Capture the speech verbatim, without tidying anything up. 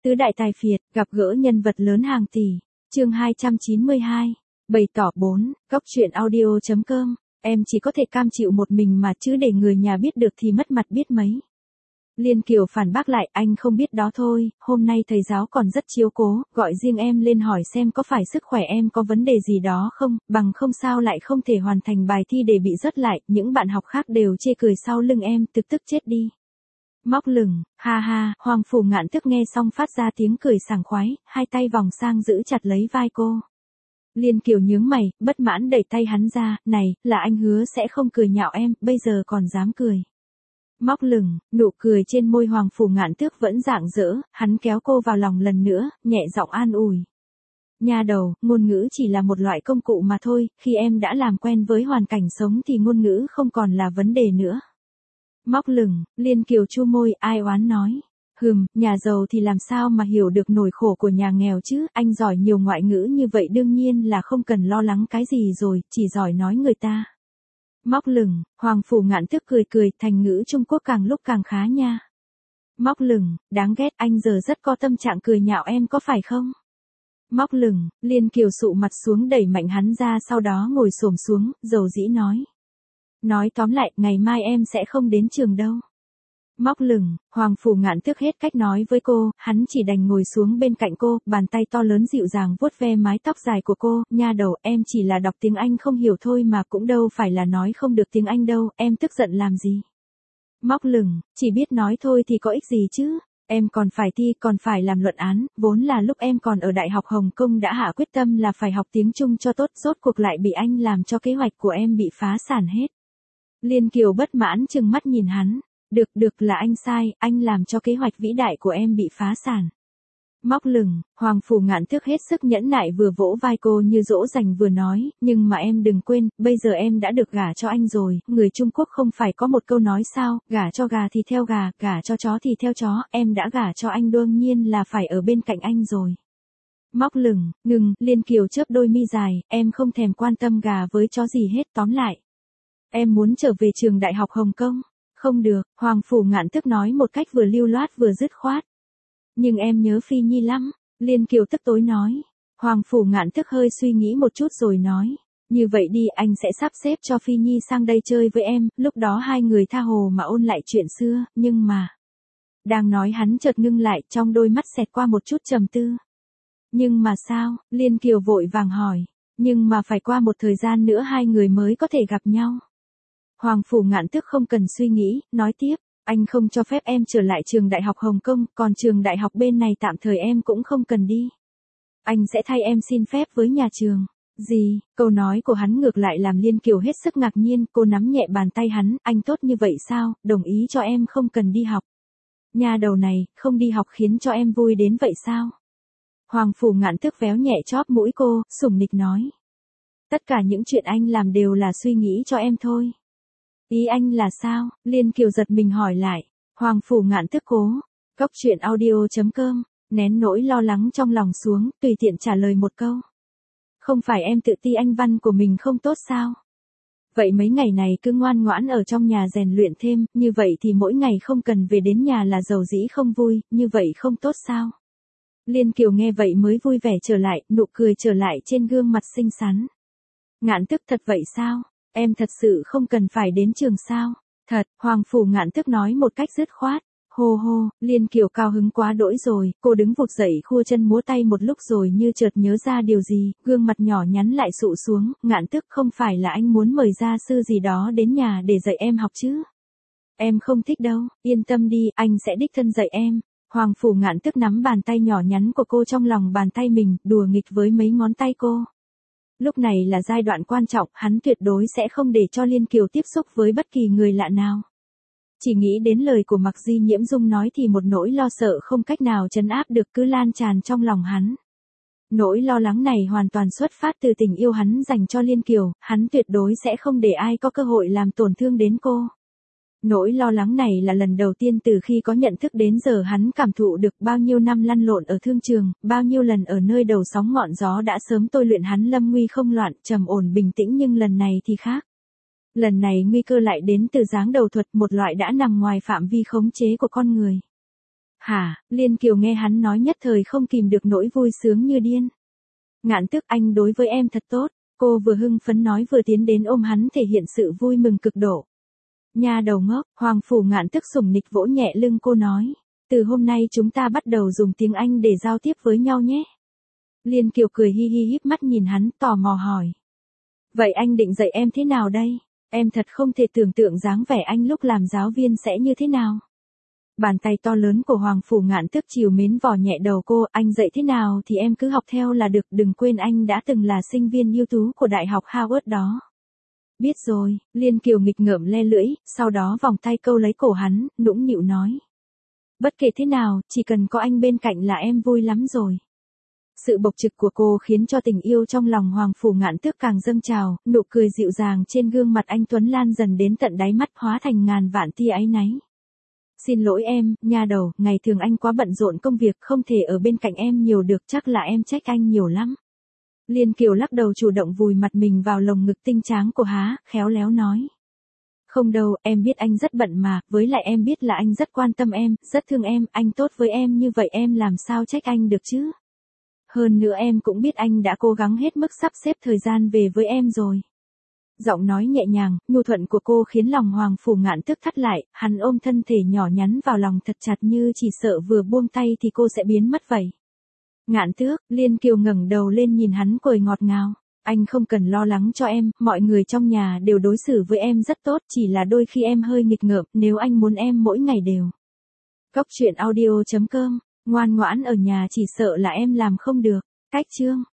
Tứ đại tài phiệt, gặp gỡ nhân vật lớn hàng tỷ. Chương hai trăm chín mươi hai. Bày tỏ bốn. Góc truyện audio chấm com. Em chỉ có thể cam chịu một mình mà chứ để người nhà biết được thì mất mặt biết mấy. Liên Kiều phản bác lại, anh không biết đó thôi, hôm nay thầy giáo còn rất chiếu cố, gọi riêng em lên hỏi xem có phải sức khỏe em có vấn đề gì đó không, bằng không sao lại không thể hoàn thành bài thi để bị rớt lại, những bạn học khác đều chê cười sau lưng em, tức tức chết đi. Móc lửng, ha ha, Hoàng Phủ Ngạn Tức nghe xong phát ra tiếng cười sảng khoái, hai tay vòng sang giữ chặt lấy vai cô. Liên Kiều nhướng mày, bất mãn đẩy tay hắn ra, này, là anh hứa sẽ không cười nhạo em, bây giờ còn dám cười. Móc lửng, nụ cười trên môi Hoàng Phủ Ngạn Tước vẫn rạng rỡ, hắn kéo cô vào lòng lần nữa, nhẹ giọng an ủi. Nha đầu, ngôn ngữ chỉ là một loại công cụ mà thôi, khi em đã làm quen với hoàn cảnh sống thì ngôn ngữ không còn là vấn đề nữa. Móc lửng, Liên Kiều chu môi, ai oán nói. Hừm, nhà giàu thì làm sao mà hiểu được nỗi khổ của nhà nghèo chứ, anh giỏi nhiều ngoại ngữ như vậy đương nhiên là không cần lo lắng cái gì rồi, chỉ giỏi nói người ta. Móc lửng, Hoàng Phủ Ngạn Tước cười cười, thành ngữ Trung Quốc càng lúc càng khá nha. Móc lửng, đáng ghét, anh giờ rất có tâm trạng cười nhạo em có phải không? Móc lửng, Liên Kiều sụ mặt xuống đẩy mạnh hắn ra sau đó ngồi xổm xuống, dầu dĩ nói. Nói tóm lại, ngày mai em sẽ không đến trường đâu. Móc lửng, Hoàng Phủ Ngạn Tước hết cách nói với cô, hắn chỉ đành ngồi xuống bên cạnh cô, bàn tay to lớn dịu dàng vuốt ve mái tóc dài của cô, nha đầu, em chỉ là đọc tiếng Anh không hiểu thôi mà cũng đâu phải là nói không được tiếng Anh đâu, em tức giận làm gì. Móc lửng, chỉ biết nói thôi thì có ích gì chứ, em còn phải thi, còn phải làm luận án, vốn là lúc em còn ở Đại học Hồng Kông đã hạ quyết tâm là phải học tiếng Trung cho tốt, rốt cuộc lại bị anh làm cho kế hoạch của em bị phá sản hết. Liên Kiều bất mãn trừng mắt nhìn hắn. Được, được là anh sai, anh làm cho kế hoạch vĩ đại của em bị phá sản. Móc lửng, Hoàng Phủ Ngạn Tước hết sức nhẫn nại vừa vỗ vai cô như dỗ dành vừa nói, nhưng mà em đừng quên, bây giờ em đã được gả cho anh rồi, người Trung Quốc không phải có một câu nói sao, gả cho gà thì theo gà, gả cho chó thì theo chó, em đã gả cho anh đương nhiên là phải ở bên cạnh anh rồi. Móc lửng, ngừng, Liên Kiều chớp đôi mi dài, em không thèm quan tâm gà với chó gì hết, tóm lại. Em muốn trở về trường Đại học Hồng Kông. Không được, Hoàng Phủ Ngạn Tức nói một cách vừa lưu loát vừa dứt khoát. Nhưng em nhớ Phi Nhi lắm, Liên Kiều tức tối nói. Hoàng Phủ Ngạn Tức hơi suy nghĩ một chút rồi nói. Như vậy đi, anh sẽ sắp xếp cho Phi Nhi sang đây chơi với em, lúc đó hai người tha hồ mà ôn lại chuyện xưa, nhưng mà... Đang nói hắn chợt ngưng lại, trong đôi mắt xẹt qua một chút trầm tư. Nhưng mà sao, Liên Kiều vội vàng hỏi. Nhưng mà phải qua một thời gian nữa hai người mới có thể gặp nhau. Hoàng Phủ Ngạn Tước không cần suy nghĩ, nói tiếp, anh không cho phép em trở lại trường Đại học Hồng Kông, còn trường đại học bên này tạm thời em cũng không cần đi. Anh sẽ thay em xin phép với nhà trường. Gì, câu nói của hắn ngược lại làm Liên Kiều hết sức ngạc nhiên, cô nắm nhẹ bàn tay hắn, anh tốt như vậy sao, đồng ý cho em không cần đi học. Nhà đầu này, không đi học khiến cho em vui đến vậy sao? Hoàng Phủ Ngạn Tước véo nhẹ chóp mũi cô, sủng nịch nói. Tất cả những chuyện anh làm đều là suy nghĩ cho em thôi. Ý anh là sao? Liên Kiều giật mình hỏi lại. Hoàng Phủ Ngạn Tức cố. Góc truyện audio chấm com. Nén nỗi lo lắng trong lòng xuống, tùy tiện trả lời một câu. Không phải em tự ti anh văn của mình không tốt sao? Vậy mấy ngày này cứ ngoan ngoãn ở trong nhà rèn luyện thêm, như vậy thì mỗi ngày không cần về đến nhà là giàu dĩ không vui, như vậy không tốt sao? Liên Kiều nghe vậy mới vui vẻ trở lại, nụ cười trở lại trên gương mặt xinh xắn. Ngạn Tức thật vậy sao? Em thật sự không cần phải đến trường sao? Thật, Hoàng Phủ Ngạn Tức nói một cách dứt khoát. Hô hô, Liên Kiều cao hứng quá đỗi rồi, cô đứng vụt dậy khua chân múa tay một lúc rồi như chợt nhớ ra điều gì, gương mặt nhỏ nhắn lại sụ xuống, Ngạn Tức không phải là anh muốn mời gia sư gì đó đến nhà để dạy em học chứ? Em không thích đâu, yên tâm đi, anh sẽ đích thân dạy em. Hoàng Phủ Ngạn Tức nắm bàn tay nhỏ nhắn của cô trong lòng bàn tay mình, đùa nghịch với mấy ngón tay cô. Lúc này là giai đoạn quan trọng, hắn tuyệt đối sẽ không để cho Liên Kiều tiếp xúc với bất kỳ người lạ nào. Chỉ nghĩ đến lời của Mạc Di Nhiễm Dung nói thì một nỗi lo sợ không cách nào trấn áp được cứ lan tràn trong lòng hắn. Nỗi lo lắng này hoàn toàn xuất phát từ tình yêu hắn dành cho Liên Kiều, hắn tuyệt đối sẽ không để ai có cơ hội làm tổn thương đến cô. Nỗi lo lắng này là lần đầu tiên từ khi có nhận thức đến giờ hắn cảm thụ được bao nhiêu năm lăn lộn ở thương trường, bao nhiêu lần ở nơi đầu sóng ngọn gió đã sớm tôi luyện hắn lâm nguy không loạn, trầm ổn bình tĩnh nhưng lần này thì khác. Lần này nguy cơ lại đến từ dáng đầu thuật, một loại đã nằm ngoài phạm vi khống chế của con người. Hả, Liên Kiều nghe hắn nói nhất thời không kìm được nỗi vui sướng như điên. Ngạn Tước, anh đối với em thật tốt, cô vừa hưng phấn nói vừa tiến đến ôm hắn thể hiện sự vui mừng cực độ. Nha đầu ngốc, Hoàng Phủ Ngạn Tước sủng nịch vỗ nhẹ lưng cô nói. Từ hôm nay chúng ta bắt đầu dùng tiếng Anh để giao tiếp với nhau nhé. Liên Kiều cười hi hi híp mắt nhìn hắn, tò mò hỏi. Vậy anh định dạy em thế nào đây? Em thật không thể tưởng tượng dáng vẻ anh lúc làm giáo viên sẽ như thế nào. Bàn tay to lớn của Hoàng Phủ Ngạn Tước trìu mến vò nhẹ đầu cô, anh dạy thế nào thì em cứ học theo là được, đừng quên anh đã từng là sinh viên ưu tú của Đại học Harvard đó. Biết rồi, Liên Kiều nghịch ngợm le lưỡi, sau đó vòng tay câu lấy cổ hắn, nũng nịu nói. Bất kể thế nào, chỉ cần có anh bên cạnh là em vui lắm rồi. Sự bộc trực của cô khiến cho tình yêu trong lòng Hoàng Phủ Ngạn Tước càng dâng trào, nụ cười dịu dàng trên gương mặt anh tuấn lan dần đến tận đáy mắt hóa thành ngàn vạn tia áy náy. Xin lỗi em, nha đầu, ngày thường anh quá bận rộn công việc không thể ở bên cạnh em nhiều được, chắc là em trách anh nhiều lắm. Liên Kiều lắc đầu chủ động vùi mặt mình vào lồng ngực tinh tráng của Há, khéo léo nói. Không đâu, em biết anh rất bận mà, với lại em biết là anh rất quan tâm em, rất thương em, anh tốt với em như vậy em làm sao trách anh được chứ. Hơn nữa em cũng biết anh đã cố gắng hết mức sắp xếp thời gian về với em rồi. Giọng nói nhẹ nhàng, nhu thuận của cô khiến lòng Hoàng Phủ Ngạn Tước thắt lại, hắn ôm thân thể nhỏ nhắn vào lòng thật chặt như chỉ sợ vừa buông tay thì cô sẽ biến mất vậy. Ngạn Tước, Liên Kiều ngẩng đầu lên nhìn hắn cười ngọt ngào. Anh không cần lo lắng cho em, mọi người trong nhà đều đối xử với em rất tốt, chỉ là đôi khi em hơi nghịch ngợm, nếu anh muốn em mỗi ngày đều. Cốc truyện audio chấm com, ngoan ngoãn ở nhà chỉ sợ là em làm không được. Cách chương